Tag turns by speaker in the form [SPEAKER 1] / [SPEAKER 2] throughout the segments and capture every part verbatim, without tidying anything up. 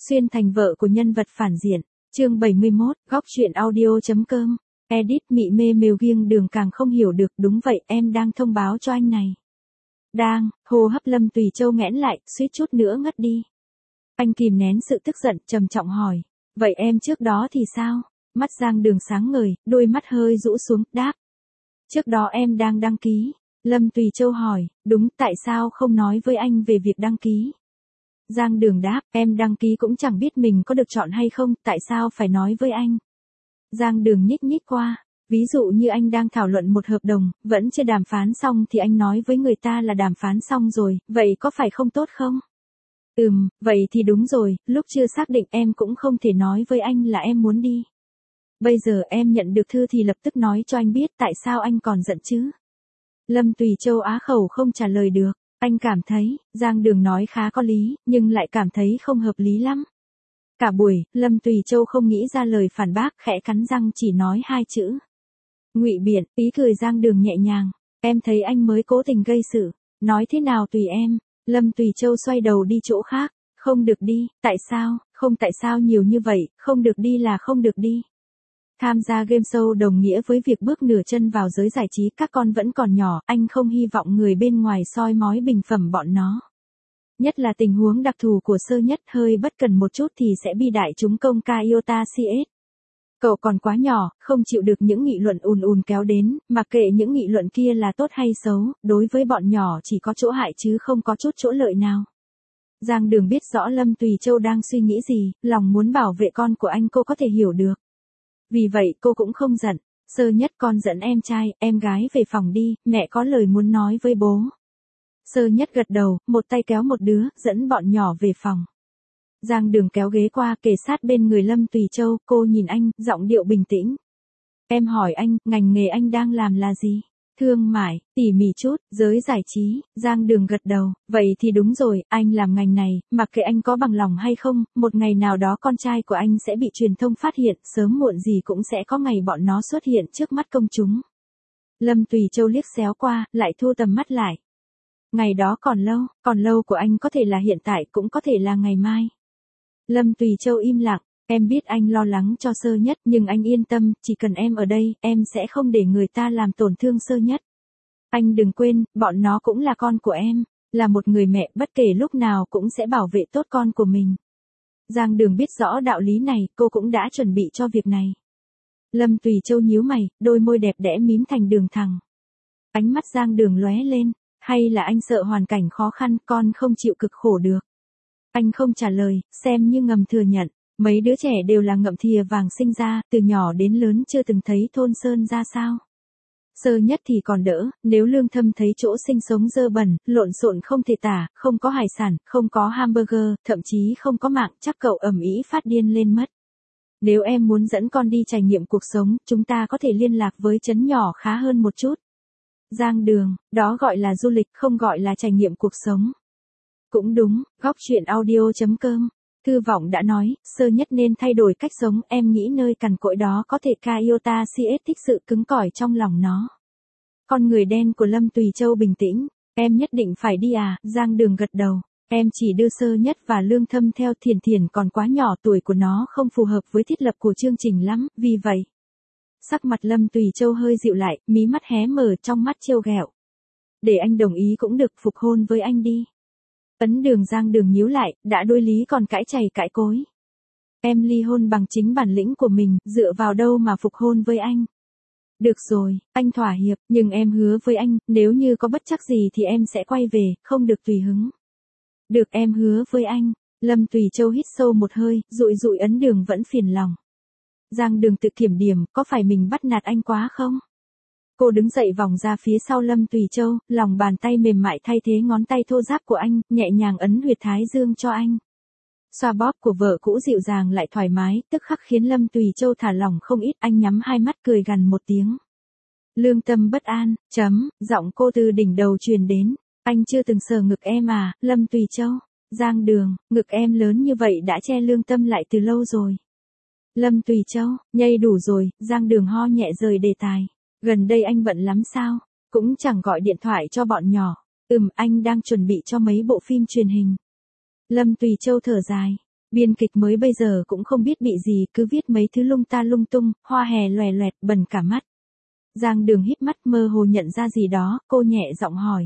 [SPEAKER 1] Xuyên thành vợ của nhân vật phản diện. Chương bảy mươi mốt, góc truyện audio.com. Edit mị mê mều nghiêng đường càng không hiểu được, đúng vậy, em đang thông báo cho anh này. Đang, hô hấp Lâm Tùy Châu nghẽn lại, suýt chút nữa ngất đi. Anh kìm nén sự tức giận, trầm trọng hỏi, vậy em trước đó thì sao? Mắt Giang Đường sáng ngời, đôi mắt hơi rũ xuống, đáp. Trước đó em đang đăng ký. Lâm Tùy Châu hỏi, đúng, tại sao không nói với anh về việc đăng ký? Giang Đường đáp, em đăng ký cũng chẳng biết mình có được chọn hay không, tại sao phải nói với anh? Giang Đường nhích nhích qua, ví dụ như anh đang thảo luận một hợp đồng, vẫn chưa đàm phán xong thì anh nói với người ta là đàm phán xong rồi, vậy có phải không tốt không? Ừm, vậy thì đúng rồi, lúc chưa xác định em cũng không thể nói với anh là em muốn đi. Bây giờ em nhận được thư thì lập tức nói cho anh biết, tại sao anh còn giận chứ? Lâm Tùy Châu á khẩu không trả lời được. Anh cảm thấy, Giang Đường nói khá có lý, nhưng lại cảm thấy không hợp lý lắm. Cả buổi, Lâm Tùy Châu không nghĩ ra lời phản bác, khẽ cắn răng chỉ nói hai chữ. Ngụy biện, ý cười Giang Đường nhẹ nhàng. Em thấy anh mới cố tình gây sự. Nói thế nào tùy em. Lâm Tùy Châu xoay đầu đi chỗ khác. Không được đi, tại sao, không tại sao nhiều như vậy, không được đi là không được đi. Tham gia game show đồng nghĩa với việc bước nửa chân vào giới giải trí, các con vẫn còn nhỏ, anh không hy vọng người bên ngoài soi mói bình phẩm bọn nó. Nhất là tình huống đặc thù của Sơ Nhất, hơi bất cần một chút thì sẽ bị đại chúng công ca iota xê ét. Cậu còn quá nhỏ, không chịu được những nghị luận ùn ùn kéo đến, mặc kệ những nghị luận kia là tốt hay xấu, đối với bọn nhỏ chỉ có chỗ hại chứ không có chút chỗ lợi nào. Giang Đường biết rõ Lâm Tùy Châu đang suy nghĩ gì, lòng muốn bảo vệ con của anh cô có thể hiểu được. Vì vậy cô cũng không giận. Sơ Nhất, con dẫn em trai, em gái về phòng đi, mẹ có lời muốn nói với bố. Sơ Nhất gật đầu, một tay kéo một đứa, dẫn bọn nhỏ về phòng. Giang Đường kéo ghế qua, kề sát bên người Lâm Tùy Châu, cô nhìn anh, giọng điệu bình tĩnh. Em hỏi anh, ngành nghề anh đang làm là gì? Thương mại, tỉ mỉ chút, giới giải trí. Giang Đường gật đầu, vậy thì đúng rồi, anh làm ngành này, mặc kệ anh có bằng lòng hay không, một ngày nào đó con trai của anh sẽ bị truyền thông phát hiện, sớm muộn gì cũng sẽ có ngày bọn nó xuất hiện trước mắt công chúng. Lâm Tùy Châu liếc xéo qua, lại thu tầm mắt lại. Ngày đó còn lâu, còn lâu của anh có thể là hiện tại, cũng có thể là ngày mai. Lâm Tùy Châu im lặng. Em biết anh lo lắng cho Sơ Nhất, nhưng anh yên tâm, chỉ cần em ở đây, em sẽ không để người ta làm tổn thương Sơ Nhất. Anh đừng quên, bọn nó cũng là con của em, là một người mẹ, bất kể lúc nào cũng sẽ bảo vệ tốt con của mình. Giang Đường biết rõ đạo lý này, cô cũng đã chuẩn bị cho việc này. Lâm Tùy Châu nhíu mày, đôi môi đẹp đẽ mím thành đường thẳng. Ánh mắt Giang Đường lóe lên, hay là anh sợ hoàn cảnh khó khăn, con không chịu cực khổ được. Anh không trả lời, xem như ngầm thừa nhận. Mấy đứa trẻ đều là ngậm thìa vàng sinh ra, từ nhỏ đến lớn chưa từng thấy thôn sơn ra sao. Sơ Nhất thì còn đỡ, nếu Lương Thâm thấy chỗ sinh sống dơ bẩn, lộn xộn không thể tả, không có hải sản, không có hamburger, thậm chí không có mạng, chắc cậu ầm ĩ phát điên lên mất. Nếu em muốn dẫn con đi trải nghiệm cuộc sống, chúng ta có thể liên lạc với trấn nhỏ khá hơn một chút. Giang Đường, đó gọi là du lịch, không gọi là trải nghiệm cuộc sống. Cũng đúng, góc truyện audio.com. Thư Vọng đã nói, Sơ Nhất nên thay đổi cách sống, em nghĩ nơi cằn cỗi đó có thể ca iota xê ét thích sự cứng cỏi trong lòng nó. Con người đen của Lâm Tùy Châu bình tĩnh, em nhất định phải đi à? Giang Đường gật đầu, em chỉ đưa Sơ Nhất và Lương Thâm theo, Thiền Thiền còn quá nhỏ, tuổi của nó không phù hợp với thiết lập của chương trình lắm, vì vậy. Sắc mặt Lâm Tùy Châu hơi dịu lại, mí mắt hé mở, trong mắt trêu ghẹo. Để anh đồng ý cũng được, phục hôn với anh đi. Ấn Đường. Giang Đường nhíu lại, đã đối lý còn cãi chày cãi cối. Em ly hôn bằng chính bản lĩnh của mình, dựa vào đâu mà phục hôn với anh? Được rồi, anh thỏa hiệp, nhưng em hứa với anh, nếu như có bất trắc gì thì em sẽ quay về, không được tùy hứng. Được, em hứa với anh. Lâm Tùy Châu hít sâu một hơi, dụi dụi Ấn Đường vẫn phiền lòng. Giang Đường tự kiểm điểm, có phải mình bắt nạt anh quá không? Cô đứng dậy vòng ra phía sau Lâm Tùy Châu, lòng bàn tay mềm mại thay thế ngón tay thô ráp của anh, nhẹ nhàng ấn huyệt thái dương cho anh. Xoa bóp của vợ cũ dịu dàng lại thoải mái, tức khắc khiến Lâm Tùy Châu thả lỏng không ít, anh nhắm hai mắt cười gằn một tiếng. Lương Tâm bất an, chấm, giọng cô từ đỉnh đầu truyền đến, anh chưa từng sờ ngực em à, Lâm Tùy Châu. Giang Đường, ngực em lớn như vậy đã che Lương Tâm lại từ lâu rồi. Lâm Tùy Châu, nhây đủ rồi, Giang Đường ho nhẹ rời đề tài. Gần đây anh bận lắm sao? Cũng chẳng gọi điện thoại cho bọn nhỏ. Ừm, anh đang chuẩn bị cho mấy bộ phim truyền hình. Lâm Tùy Châu thở dài. Biên kịch mới bây giờ cũng không biết bị gì, cứ viết mấy thứ lung ta lung tung, hoa hè loè loẹt, bần cả mắt. Giang Đường híp mắt mơ hồ nhận ra gì đó, cô nhẹ giọng hỏi.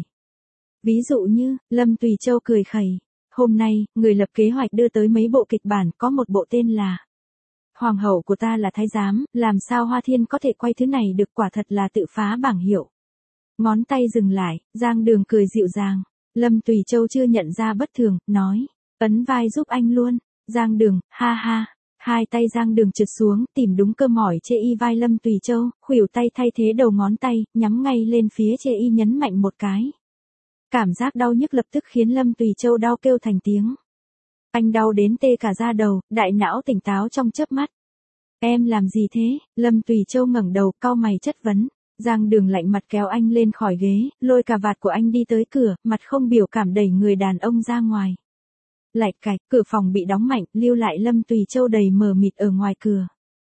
[SPEAKER 1] Ví dụ như, Lâm Tùy Châu cười khẩy. Hôm nay, người lập kế hoạch đưa tới mấy bộ kịch bản, có một bộ tên là Hoàng hậu của ta là thái giám, làm sao Hoa Thiên có thể quay thứ này được, quả thật là tự phá bảng hiệu. Ngón tay dừng lại, Giang Đường cười dịu dàng. Lâm Tùy Châu chưa nhận ra bất thường, nói, ấn vai giúp anh luôn. Giang Đường, ha ha. Hai tay Giang Đường trượt xuống, tìm đúng cơ mỏi chê y vai Lâm Tùy Châu, khuỷu tay thay thế đầu ngón tay, nhắm ngay lên phía chê y nhấn mạnh một cái. Cảm giác đau nhức lập tức khiến Lâm Tùy Châu đau kêu thành tiếng. Anh đau đến tê cả da đầu, đại não tỉnh táo trong chớp mắt. Em làm gì thế? Lâm Tùy Châu ngẩng đầu, cau mày chất vấn. Giang Đường lạnh mặt kéo anh lên khỏi ghế, lôi cà vạt của anh đi tới cửa, mặt không biểu cảm đẩy người đàn ông ra ngoài. Lạch cạch, cửa phòng bị đóng mạnh, lưu lại Lâm Tùy Châu đầy mờ mịt ở ngoài cửa.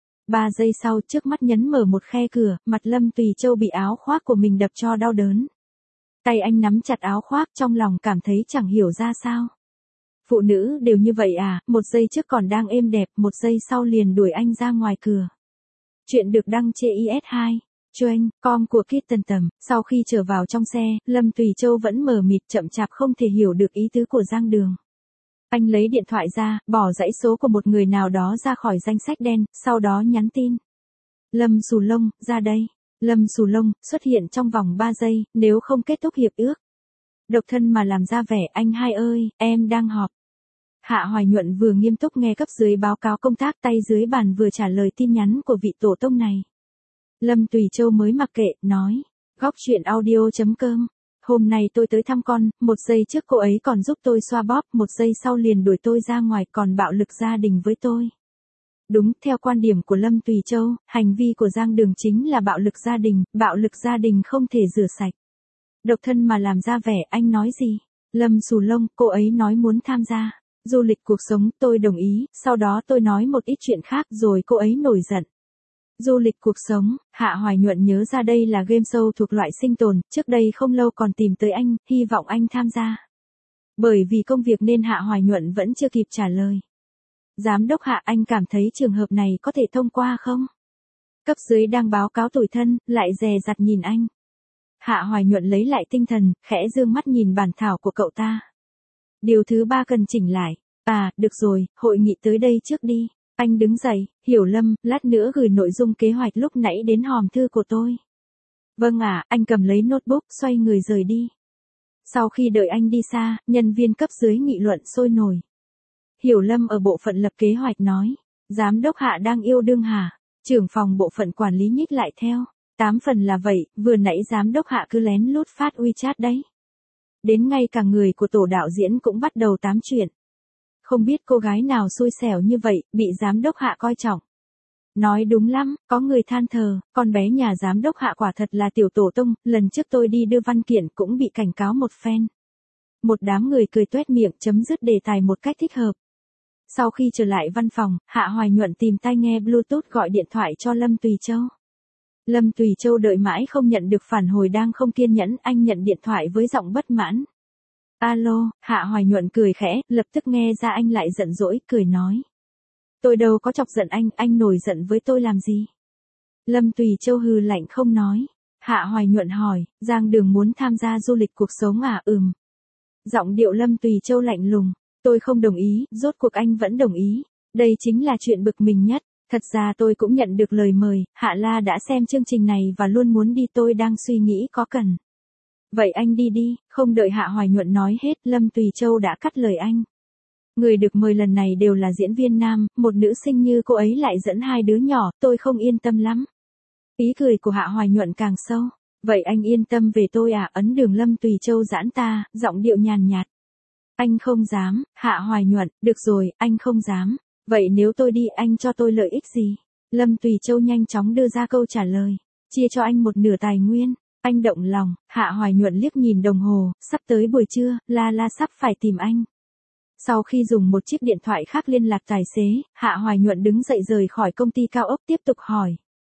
[SPEAKER 1] Ba giây sau, trước mắt nhấn mở một khe cửa, mặt Lâm Tùy Châu bị áo khoác của mình đập cho đau đớn. Tay anh nắm chặt áo khoác, trong lòng cảm thấy chẳng hiểu ra sao. Phụ nữ đều như vậy à, một giây trước còn đang êm đẹp, một giây sau liền đuổi anh ra ngoài cửa. Chuyện được đăng trên i ét hai. Chuyên, com của Kitten Tầm. Sau khi trở vào trong xe, Lâm Tùy Châu vẫn mờ mịt chậm chạp không thể hiểu được ý tứ của Giang Đường. Anh lấy điện thoại ra, bỏ dãy số của một người nào đó ra khỏi danh sách đen, sau đó nhắn tin. Lâm Sù Lông, ra đây. Lâm Sù Lông, xuất hiện trong vòng ba giây, nếu không kết thúc hiệp ước. Độc thân mà làm ra vẻ, anh hai ơi, em đang họp. Hạ Hoài Nhuận vừa nghiêm túc nghe cấp dưới báo cáo công tác, tay dưới bàn vừa trả lời tin nhắn của vị tổ tông này. Lâm Tùy Châu mới mặc kệ, nói. Góc chuyện audio chấm com. Hôm nay tôi tới thăm con, một giây trước cô ấy còn giúp tôi xoa bóp, một giây sau liền đuổi tôi ra ngoài, còn bạo lực gia đình với tôi. Đúng, theo quan điểm của Lâm Tùy Châu, hành vi của Giang Đường chính là bạo lực gia đình, bạo lực gia đình không thể rửa sạch. Độc thân mà làm ra vẻ, anh nói gì? Lâm Sù Lông, cô ấy nói muốn tham gia du lịch cuộc sống, tôi đồng ý, sau đó tôi nói một ít chuyện khác rồi cô ấy nổi giận. Du lịch cuộc sống, Hạ Hoài Nhuận nhớ ra đây là game show thuộc loại sinh tồn, trước đây không lâu còn tìm tới anh, hy vọng anh tham gia. Bởi vì công việc nên Hạ Hoài Nhuận vẫn chưa kịp trả lời. Giám đốc Hạ, anh cảm thấy trường hợp này có thể thông qua không? Cấp dưới đang báo cáo tủi thân, lại dè dặt nhìn anh. Hạ Hoài Nhuận lấy lại tinh thần, khẽ dương mắt nhìn bản thảo của cậu ta. Điều thứ ba cần chỉnh lại. À, được rồi, hội nghị tới đây trước đi. Anh đứng dậy, Hiểu Lâm, lát nữa gửi nội dung kế hoạch lúc nãy đến hòm thư của tôi. Vâng ạ, à, anh cầm lấy notebook, xoay người rời đi. Sau khi đợi anh đi xa, nhân viên cấp dưới nghị luận sôi nổi. Hiểu Lâm ở bộ phận lập kế hoạch nói. Giám đốc Hạ đang yêu đương hả? Trưởng phòng bộ phận quản lý nhích lại theo. Tám phần là vậy, vừa nãy giám đốc Hạ cứ lén lút phát WeChat đấy. Đến ngay cả người của tổ đạo diễn cũng bắt đầu tám chuyện. Không biết cô gái nào xui xẻo như vậy, bị giám đốc Hạ coi trọng. Nói đúng lắm, có người than thờ, con bé nhà giám đốc Hạ quả thật là tiểu tổ tông, lần trước tôi đi đưa văn kiện cũng bị cảnh cáo một phen. Một đám người cười tuét miệng chấm dứt đề tài một cách thích hợp. Sau khi trở lại văn phòng, Hạ Hoài Nhuận tìm tai nghe Bluetooth gọi điện thoại cho Lâm Tùy Châu. Lâm Tùy Châu đợi mãi không nhận được phản hồi đang không kiên nhẫn, anh nhận điện thoại với giọng bất mãn. Alo, Hạ Hoài Nhuận cười khẽ, lập tức nghe ra anh lại giận dỗi, cười nói. Tôi đâu có chọc giận anh, anh nổi giận với tôi làm gì? Lâm Tùy Châu hừ lạnh không nói. Hạ Hoài Nhuận hỏi, Giang Đường muốn tham gia du lịch cuộc sống à? Ừm. Giọng điệu Lâm Tùy Châu lạnh lùng. Tôi không đồng ý, rốt cuộc anh vẫn đồng ý. Đây chính là chuyện bực mình nhất. Thật ra tôi cũng nhận được lời mời, Hạ La đã xem chương trình này và luôn muốn đi, tôi đang suy nghĩ có cần. Vậy anh đi đi, không đợi Hạ Hoài Nhuận nói hết, Lâm Tùy Châu đã cắt lời anh. Người được mời lần này đều là diễn viên nam, một nữ sinh như cô ấy lại dẫn hai đứa nhỏ, tôi không yên tâm lắm. Ý cười của Hạ Hoài Nhuận càng sâu. Vậy anh yên tâm về tôi à? Ấn đường Lâm Tùy Châu giãn ta, giọng điệu nhàn nhạt. Anh không dám, Hạ Hoài Nhuận, được rồi, anh không dám. Vậy nếu tôi đi anh cho tôi lợi ích gì? Lâm Tùy Châu nhanh chóng đưa ra câu trả lời. Chia cho anh một nửa tài nguyên. Anh động lòng, Hạ Hoài Nhuận liếc nhìn đồng hồ, sắp tới buổi trưa, La La sắp phải tìm anh. Sau khi dùng một chiếc điện thoại khác liên lạc tài xế, Hạ Hoài Nhuận đứng dậy rời khỏi công ty cao ốc tiếp tục hỏi.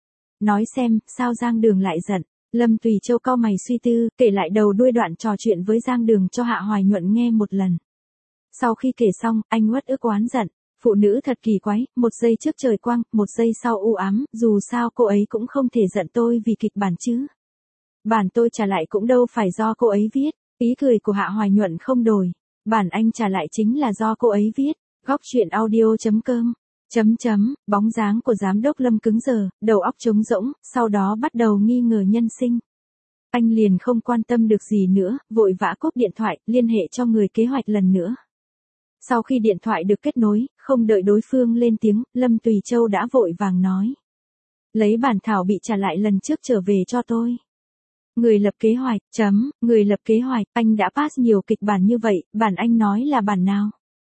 [SPEAKER 1] Nói xem, sao Giang Đường lại giận? Lâm Tùy Châu cau mày suy tư, kể lại đầu đuôi đoạn trò chuyện với Giang Đường cho Hạ Hoài Nhuận nghe một lần. Sau khi kể xong, anh uất ức oán giận. Phụ nữ thật kỳ quái, một giây trước trời quang, một giây sau u ám, dù sao cô ấy cũng không thể giận tôi vì kịch bản chứ. Bản tôi trả lại cũng đâu phải do cô ấy viết, ý cười của Hạ Hoài Nhuận không đổi. Bản anh trả lại chính là do cô ấy viết. Góc truyện audio.com Chấm chấm, bóng dáng của giám đốc Lâm cứng đờ, đầu óc trống rỗng, sau đó bắt đầu nghi ngờ nhân sinh. Anh liền không quan tâm được gì nữa, vội vã cúp điện thoại, liên hệ cho người kế hoạch lần nữa. Sau khi điện thoại được kết nối, không đợi đối phương lên tiếng, Lâm Tùy Châu đã vội vàng nói. Lấy bản thảo bị trả lại lần trước trở về cho tôi. Người lập kế hoạch, chấm, người lập kế hoạch, anh đã pass nhiều kịch bản như vậy, bản anh nói là bản nào?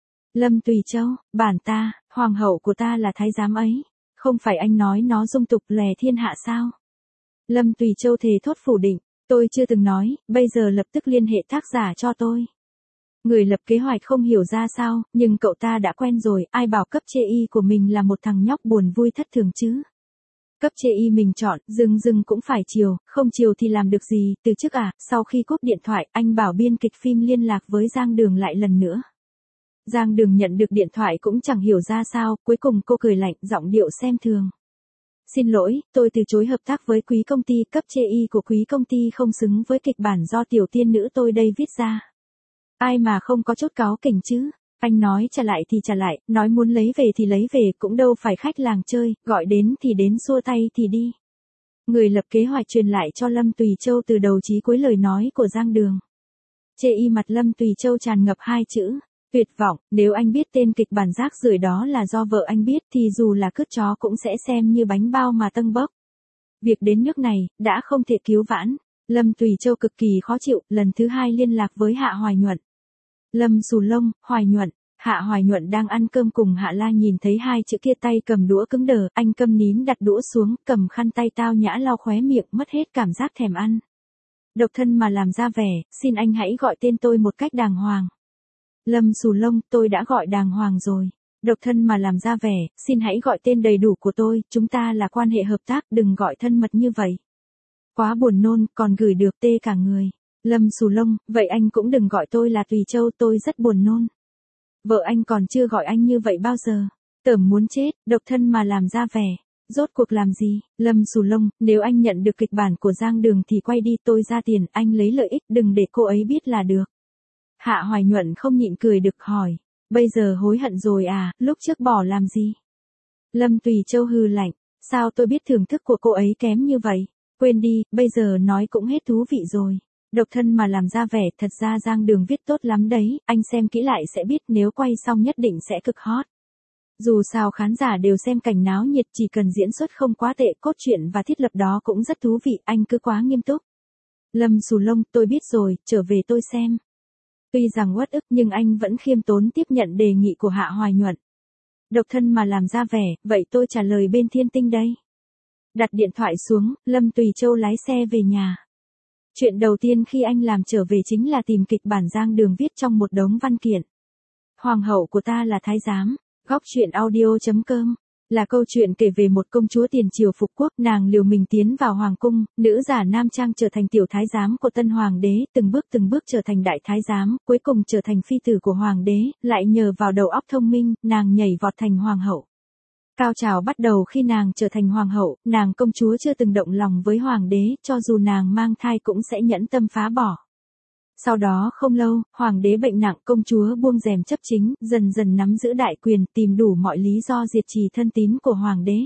[SPEAKER 1] Lâm Tùy Châu, bản ta, hoàng hậu của ta là thái giám ấy. Không phải anh nói nó dung tục lè thiên hạ sao? Lâm Tùy Châu thề thốt phủ định, tôi chưa từng nói, bây giờ lập tức liên hệ tác giả cho tôi. Người lập kế hoạch không hiểu ra sao, nhưng cậu ta đã quen rồi, ai bảo cấp chê y của mình là một thằng nhóc buồn vui thất thường chứ. Cấp chê y mình chọn, dừng dừng cũng phải chiều, không chiều thì làm được gì, từ trước à, sau khi cúp điện thoại, anh bảo biên kịch phim liên lạc với Giang Đường lại lần nữa. Giang Đường nhận được điện thoại cũng chẳng hiểu ra sao, cuối cùng cô cười lạnh, giọng điệu xem thường. Xin lỗi, tôi từ chối hợp tác với quý công ty, cấp chê y của quý công ty không xứng với kịch bản do tiểu tiên nữ tôi đây viết ra. Ai mà không có chút cáu kỉnh chứ, anh nói trả lại thì trả lại, nói muốn lấy về thì lấy về, cũng đâu phải khách làng chơi, gọi đến thì đến, xua tay thì đi. Người lập kế hoạch truyền lại cho Lâm Tùy Châu từ đầu chí cuối lời nói của Giang Đường. Chê y mặt Lâm Tùy Châu tràn ngập hai chữ. Tuyệt vọng, nếu anh biết tên kịch bản rác rưởi đó là do vợ anh biết thì dù là cứt chó cũng sẽ xem như bánh bao mà tâng bốc. Việc đến nước này, đã không thể cứu vãn. Lâm Tùy Châu cực kỳ khó chịu, lần thứ hai liên lạc với Hạ Hoài Nhuận. Lâm xù lông, Hoài Nhuận. Hạ Hoài Nhuận đang ăn cơm cùng Hạ La nhìn thấy hai chữ kia tay cầm đũa cứng đờ, anh câm nín đặt đũa xuống, cầm khăn tay tao nhã lau khóe miệng, mất hết cảm giác thèm ăn. Độc thân mà làm ra vẻ, xin anh hãy gọi tên tôi một cách đàng hoàng. Lâm xù lông, tôi đã gọi đàng hoàng rồi. Độc thân mà làm ra vẻ, xin hãy gọi tên đầy đủ của tôi, chúng ta là quan hệ hợp tác, đừng gọi thân mật như vậy. Quá buồn nôn, còn gửi được tê cả người. Lâm xù lông, vậy anh cũng đừng gọi tôi là Tùy Châu, tôi rất buồn nôn. Vợ anh còn chưa gọi anh như vậy bao giờ. Tởm muốn chết, độc thân mà làm ra vẻ. Rốt cuộc làm gì? Lâm xù lông, nếu anh nhận được kịch bản của Giang Đường thì quay đi, tôi ra tiền, anh lấy lợi ích, đừng để cô ấy biết là được. Hạ Hoài Nhuận không nhịn cười được hỏi, bây giờ hối hận rồi à, lúc trước bỏ làm gì? Lâm Tùy Châu hừ lạnh, sao tôi biết thưởng thức của cô ấy kém như vậy? Quên đi, bây giờ nói cũng hết thú vị rồi. Độc thân mà làm ra vẻ, thật ra Giang Đường viết tốt lắm đấy, anh xem kỹ lại sẽ biết, nếu quay xong nhất định sẽ cực hot. Dù sao khán giả đều xem cảnh náo nhiệt, chỉ cần diễn xuất không quá tệ, cốt truyện và thiết lập đó cũng rất thú vị, anh cứ quá nghiêm túc. Lâm xù lông, tôi biết rồi, trở về tôi xem. Tuy rằng uất ức nhưng anh vẫn khiêm tốn tiếp nhận đề nghị của Hạ Hoài Nhuận. Độc thân mà làm ra vẻ, vậy tôi trả lời bên Thiên Tinh đây. Đặt điện thoại xuống, Lâm Tùy Châu lái xe về nhà. Chuyện đầu tiên khi anh làm trở về chính là tìm kịch bản Giang Đường viết trong một đống văn kiện. Hoàng hậu của ta là thái giám. Góc truyện audio.com là câu chuyện kể về một công chúa tiền triều phục quốc, nàng liều mình tiến vào hoàng cung, nữ giả nam trang trở thành tiểu thái giám của tân hoàng đế, từng bước từng bước trở thành đại thái giám, cuối cùng trở thành phi tử của hoàng đế, lại nhờ vào đầu óc thông minh, nàng nhảy vọt thành hoàng hậu. Cao trào bắt đầu khi nàng trở thành hoàng hậu, nàng công chúa chưa từng động lòng với hoàng đế, cho dù nàng mang thai cũng sẽ nhẫn tâm phá bỏ. Sau đó không lâu, hoàng đế bệnh nặng, công chúa buông rèm chấp chính, dần dần nắm giữ đại quyền, tìm đủ mọi lý do diệt trì thân tín của hoàng đế.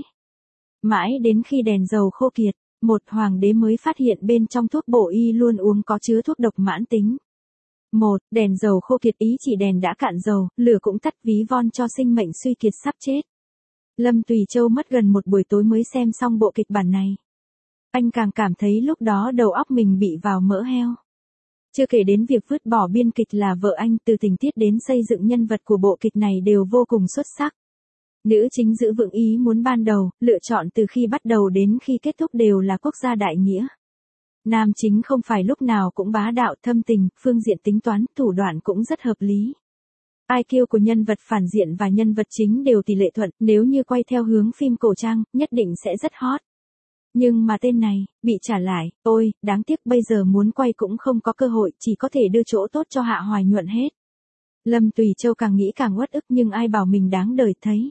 [SPEAKER 1] Mãi đến khi đèn dầu khô kiệt, một hoàng đế mới phát hiện bên trong thuốc bổ y luôn uống có chứa thuốc độc mãn tính. Một, đèn dầu khô kiệt ý chỉ đèn đã cạn dầu, lửa cũng tắt, ví von cho sinh mệnh suy kiệt sắp chết. Lâm Tùy Châu mất gần một buổi tối mới xem xong bộ kịch bản này. Anh càng cảm thấy lúc đó đầu óc mình bị vào mỡ heo. Chưa kể đến việc vứt bỏ biên kịch là vợ anh, từ tình tiết đến xây dựng nhân vật của bộ kịch này đều vô cùng xuất sắc. Nữ chính giữ vững ý muốn ban đầu, lựa chọn từ khi bắt đầu đến khi kết thúc đều là quốc gia đại nghĩa. Nam chính không phải lúc nào cũng bá đạo, thâm tình, phương diện tính toán, thủ đoạn cũng rất hợp lý. i kiu của nhân vật phản diện và nhân vật chính đều tỷ lệ thuận, nếu như quay theo hướng phim cổ trang, nhất định sẽ rất hot. Nhưng mà tên này, bị trả lại, ôi, đáng tiếc bây giờ muốn quay cũng không có cơ hội, chỉ có thể đưa chỗ tốt cho Hạ Hoài Nhuận hết. Lâm Tùy Châu càng nghĩ càng uất ức nhưng ai bảo mình đáng đời thấy.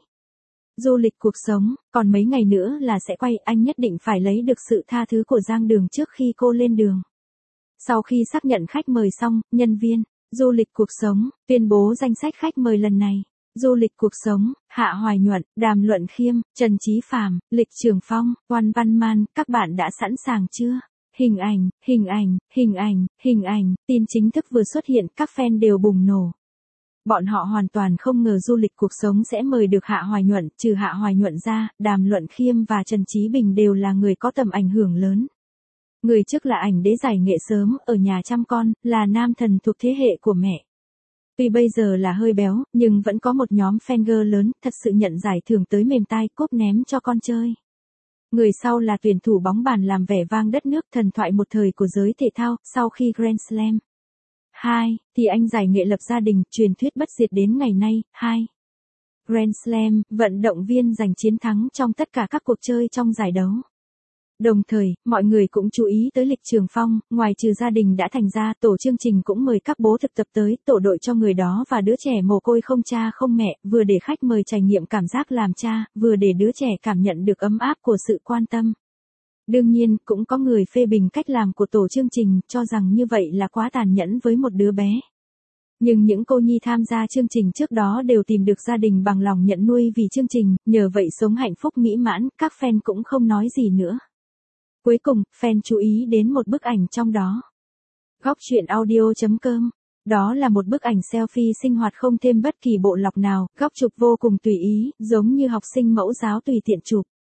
[SPEAKER 1] Du lịch cuộc sống, còn mấy ngày nữa là sẽ quay, anh nhất định phải lấy được sự tha thứ của Giang Đường trước khi cô lên đường. Sau khi xác nhận khách mời xong, nhân viên, du lịch cuộc sống, tuyên bố danh sách khách mời lần này. Du lịch cuộc sống, Hạ Hoài Nhuận, Đàm Luận Khiêm, Trần Chí Phàm, Lịch Trường Phong, Oan Văn Man, các bạn đã sẵn sàng chưa? Hình ảnh, hình ảnh, hình ảnh, hình ảnh, tin chính thức vừa xuất hiện, các fan đều bùng nổ. Bọn họ hoàn toàn không ngờ du lịch cuộc sống sẽ mời được Hạ Hoài Nhuận, trừ Hạ Hoài Nhuận ra, Đàm Luận Khiêm và Trần Chí Bình đều là người có tầm ảnh hưởng lớn. Người trước là ảnh đế giải nghệ sớm, ở nhà chăm con, là nam thần thuộc thế hệ của mẹ. Tuy bây giờ là hơi béo, nhưng vẫn có một nhóm fan girl lớn, thật sự nhận giải thưởng tới mềm tai cốp ném cho con chơi. Người sau là tuyển thủ bóng bàn làm vẻ vang đất nước, thần thoại một thời của giới thể thao, sau khi Grand Slam. hai. Thì anh giải nghệ lập gia đình, truyền thuyết bất diệt đến ngày nay. hai. Grand Slam, vận động viên giành chiến thắng trong tất cả các cuộc chơi trong giải đấu. Đồng thời, mọi người cũng chú ý tới Lịch Trường Phong, ngoài trừ gia đình đã thành ra, tổ chương trình cũng mời các bố thực tập tới, tổ đội cho người đó và đứa trẻ mồ côi không cha không mẹ, vừa để khách mời trải nghiệm cảm giác làm cha, vừa để đứa trẻ cảm nhận được ấm áp của sự quan tâm. Đương nhiên, cũng có người phê bình cách làm của tổ chương trình, cho rằng như vậy là quá tàn nhẫn với một đứa bé. Nhưng những cô nhi tham gia chương trình trước đó đều tìm được gia đình bằng lòng nhận nuôi vì chương trình, nhờ vậy sống hạnh phúc mỹ mãn, các fan cũng không nói gì nữa. Cuối cùng, fan chú ý đến một bức ảnh trong đó. Góc truyện audio chấm com. Đó là một bức ảnh selfie sinh hoạt không thêm bất kỳ bộ lọc nào, góc chụp vô cùng tùy ý, giống như học sinh mẫu giáo tùy tiện chụp.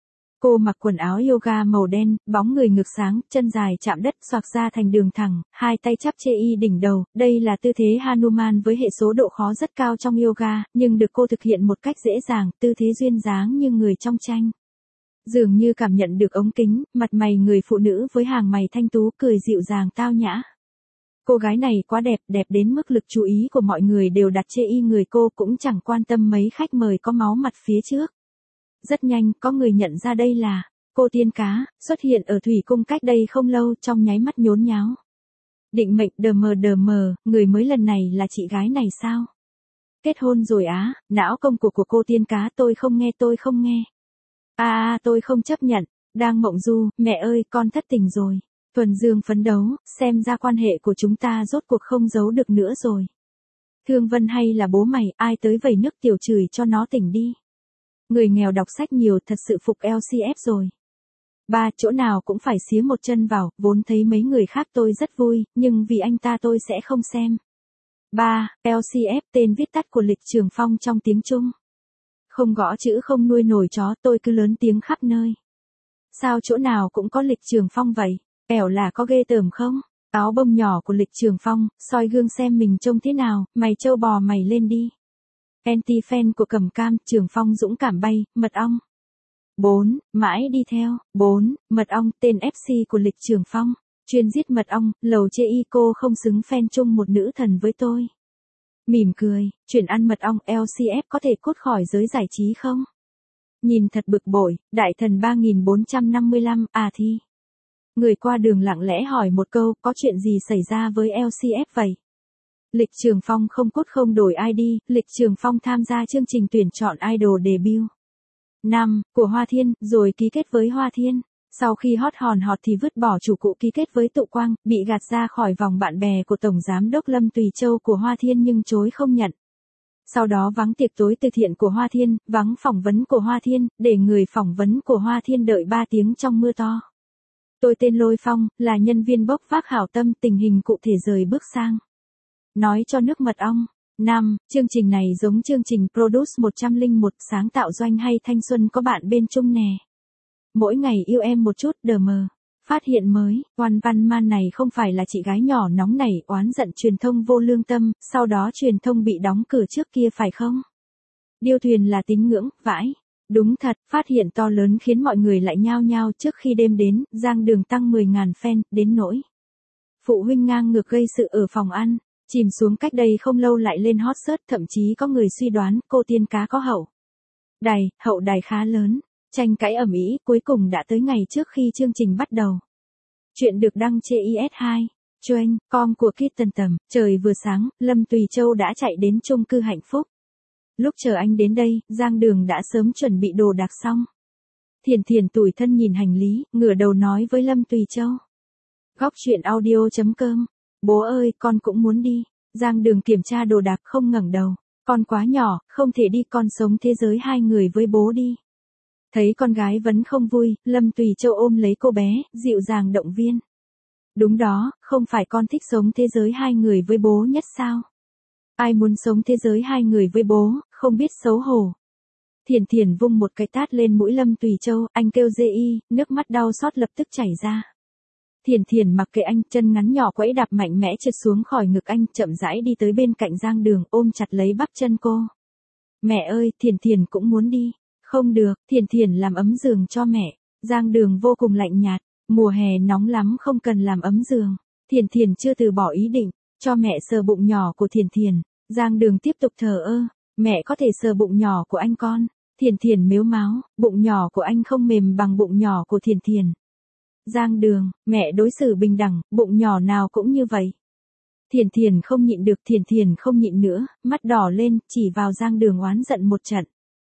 [SPEAKER 1] Cô mặc quần áo yoga màu đen, bóng người ngực sáng, chân dài chạm đất xoạc ra thành đường thẳng, hai tay chắp chê y đỉnh đầu, đây là tư thế Hanuman với hệ số độ khó rất cao trong yoga, nhưng được cô thực hiện một cách dễ dàng, tư thế duyên dáng như người trong tranh. Dường như cảm nhận được ống kính, mặt mày người phụ nữ với hàng mày thanh tú cười dịu dàng tao nhã. Cô gái này quá đẹp, đẹp đến mức lực chú ý của mọi người đều đặt chê y người cô cũng chẳng quan tâm mấy khách mời có máu mặt phía trước. Rất nhanh, có người nhận ra đây là cô Tiên Cá, xuất hiện ở Thủy Cung cách đây không lâu trong nháy mắt nhốn nháo. Định mệnh đờ mờ đờ mờ, người mới lần này là chị gái này sao? Kết hôn rồi á, não công cuộc của cô Tiên Cá tôi không nghe tôi không nghe. À, à tôi không chấp nhận, đang mộng du, mẹ ơi con thất tình rồi. Thuần Dương phấn đấu, xem ra quan hệ của chúng ta rốt cuộc không giấu được nữa rồi. Thương Vân hay là bố mày, ai tới vẩy nước tiểu chửi cho nó tỉnh đi. Người nghèo đọc sách nhiều thật sự phục lờ xê ép rồi. Ba, chỗ nào cũng phải xía một chân vào, vốn thấy mấy người khác tôi rất vui, nhưng vì anh ta tôi sẽ không xem. Ba, lờ xê ép tên viết tắt của Lịch Trường Phong trong tiếng Trung. Không gõ chữ không nuôi nổi chó tôi cứ lớn tiếng khắp nơi. Sao chỗ nào cũng có Lịch Trường Phong vậy? Kẻo là có ghê tởm không? Áo bông nhỏ của Lịch Trường Phong, soi gương xem mình trông thế nào, mày trâu bò mày lên đi. Anti-fan của Cẩm Cam, Trường Phong dũng cảm bay, mật ong. bốn. Mãi đi theo. bốn. Mật ong, tên ép xê của Lịch Trường Phong. Chuyên giết mật ong, lầu chê y cô không xứng fan chung một nữ thần với tôi. Mỉm cười, chuyện ăn mật ong lờ xê ép có thể cốt khỏi giới giải trí không? Nhìn thật bực bội, đại thần ba nghìn bốn trăm năm mươi lăm, à thi. Người qua đường lặng lẽ hỏi một câu, có chuyện gì xảy ra với lờ xê ép vậy? Lịch Trường Phong không cốt không đổi i đê, Lịch Trường Phong tham gia chương trình tuyển chọn idol debut. năm. Của Hoa Thiên, rồi ký kết với Hoa Thiên. Sau khi hot hòn hot thì vứt bỏ chủ cụ ký kết với Tụ Quang, bị gạt ra khỏi vòng bạn bè của Tổng Giám đốc Lâm Tùy Châu của Hoa Thiên nhưng chối không nhận. Sau đó vắng tiệc tối từ thiện của Hoa Thiên, vắng phỏng vấn của Hoa Thiên, để người phỏng vấn của Hoa Thiên đợi ba tiếng trong mưa to. Tôi tên Lôi Phong, là nhân viên bốc vác hảo tâm, tình hình cụ thể rời bước sang. Nói cho nước mật ong. năm. Chương trình này giống chương trình Produce một không một, sáng tạo doanh hay thanh xuân có bạn bên chung nè. Mỗi ngày yêu em một chút, đờ mờ. Phát hiện mới, Oan Văn Man này không phải là chị gái nhỏ nóng nảy oán giận truyền thông vô lương tâm, sau đó truyền thông bị đóng cửa trước kia phải không? Điêu thuyền là tín ngưỡng, vãi. Đúng thật, phát hiện to lớn khiến mọi người lại nhao nhao trước khi đêm đến, Giang Đường tăng mười nghìn fan, đến nỗi. Phụ huynh ngang ngược gây sự ở phòng ăn, chìm xuống cách đây không lâu lại lên hot search, thậm chí có người suy đoán cô Tiên Cá có hậu đài, hậu đài khá lớn. Tranh cãi ầm ĩ cuối cùng đã tới ngày trước khi chương trình bắt đầu. Chuyện được đăng trên i ét hai. Choanh, com của Kitten tầm, trời vừa sáng, Lâm Tùy Châu đã chạy đến chung cư Hạnh Phúc. Lúc chờ anh đến đây, Giang Đường đã sớm chuẩn bị đồ đạc xong. Thiền Thiền tủi thân nhìn hành lý, ngửa đầu nói với Lâm Tùy Châu. Góc truyện audio chấm com. Bố ơi, con cũng muốn đi. Giang Đường kiểm tra đồ đạc không ngẩng đầu. Con quá nhỏ, không thể đi, con sống thế giới hai người với bố đi. Thấy con gái vẫn không vui, Lâm Tùy Châu ôm lấy cô bé, dịu dàng động viên. Đúng đó, không phải con thích sống thế giới hai người với bố nhất sao? Ai muốn sống thế giới hai người với bố, không biết xấu hổ. Thiền Thiền vung một cái tát lên mũi Lâm Tùy Châu, anh kêu dê y, nước mắt đau xót lập tức chảy ra. Thiền Thiền mặc kệ anh, chân ngắn nhỏ quẫy đạp mạnh mẽ trượt xuống khỏi ngực anh, chậm rãi đi tới bên cạnh Giang Đường, ôm chặt lấy bắp chân cô. Mẹ ơi, Thiền Thiền cũng muốn đi. Không được, Thiền Thiền làm ấm giường cho mẹ. Giang Đường vô cùng lạnh nhạt, mùa hè nóng lắm không cần làm ấm giường. Thiền Thiền chưa từ bỏ ý định, cho mẹ sờ bụng nhỏ của Thiền Thiền. Giang Đường tiếp tục thờ ơ, mẹ có thể sờ bụng nhỏ của anh con. Thiền Thiền mếu máo, bụng nhỏ của anh không mềm bằng bụng nhỏ của Thiền Thiền. Giang Đường, mẹ đối xử bình đẳng, bụng nhỏ nào cũng như vậy. Thiền Thiền không nhịn được, Thiền Thiền không nhịn nữa, mắt đỏ lên, chỉ vào Giang Đường oán giận một trận.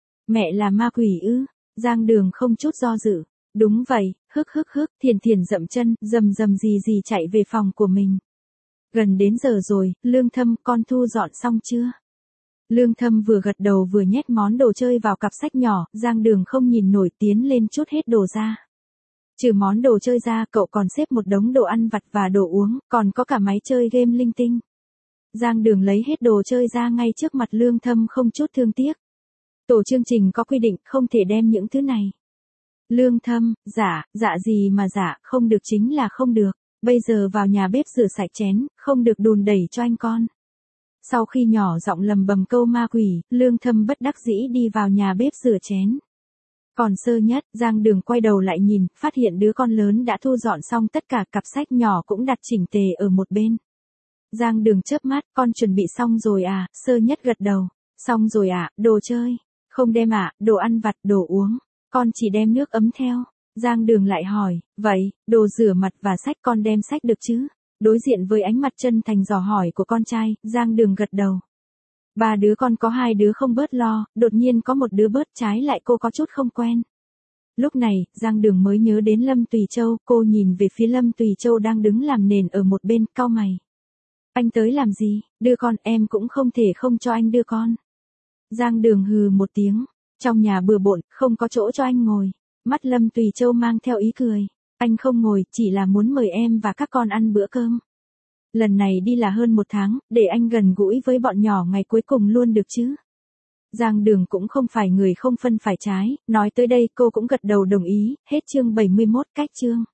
[SPEAKER 1] Mẹ là ma quỷ ư? Giang Đường không chút do dự. Đúng vậy, hức hức hức, Thiền Thiền dậm chân, rầm rầm gì gì chạy về phòng của mình. Gần đến giờ rồi, Lương Thâm, con thu dọn xong chưa? Lương Thâm vừa gật đầu vừa nhét món đồ chơi vào cặp sách nhỏ, Giang Đường không nhìn nổi tiến lên chút hết đồ ra. Trừ món đồ chơi ra, cậu còn xếp một đống đồ ăn vặt và đồ uống, còn có cả máy chơi game linh tinh. Giang Đường lấy hết đồ chơi ra ngay trước mặt Lương Thâm không chút thương tiếc. Tổ chương trình có quy định không thể đem những thứ này. Lương Thâm, dạ, dạ gì mà dạ, không được chính là không được. Bây giờ vào nhà bếp rửa sạch chén, không được đùn đẩy cho anh con. Sau khi nhỏ giọng lầm bầm câu ma quỷ, Lương Thâm bất đắc dĩ đi vào nhà bếp rửa chén. Còn sơ nhất, Giang Đường quay đầu lại nhìn, phát hiện đứa con lớn đã thu dọn xong tất cả, cặp sách nhỏ cũng đặt chỉnh tề ở một bên. Giang Đường chớp mắt, con chuẩn bị xong rồi à? Sơ nhất gật đầu. Xong rồi ạ, à, đồ chơi. Không đem ạ, à, đồ ăn vặt, đồ uống. Con chỉ đem nước ấm theo. Giang Đường lại hỏi, vậy, đồ rửa mặt và sách con đem sách được chứ? Đối diện với ánh mặt chân thành dò hỏi của con trai, Giang Đường gật đầu. Ba đứa con có hai đứa không bớt lo, đột nhiên có một đứa bớt, trái lại cô có chút không quen. Lúc này, Giang Đường mới nhớ đến Lâm Tùy Châu, cô nhìn về phía Lâm Tùy Châu đang đứng làm nền ở một bên, cau mày. Anh tới làm gì? Đưa con, em cũng không thể không cho anh đưa con. Giang Đường hừ một tiếng, trong nhà bừa bộn, không có chỗ cho anh ngồi. Mắt Lâm Tùy Châu mang theo ý cười. Anh không ngồi, chỉ là muốn mời em và các con ăn bữa cơm. Lần này đi là hơn một tháng, để anh gần gũi với bọn nhỏ ngày cuối cùng luôn được chứ. Giang Đường cũng không phải người không phân phải trái, nói tới đây cô cũng gật đầu đồng ý, hết chương bảy mươi mốt, cách chương.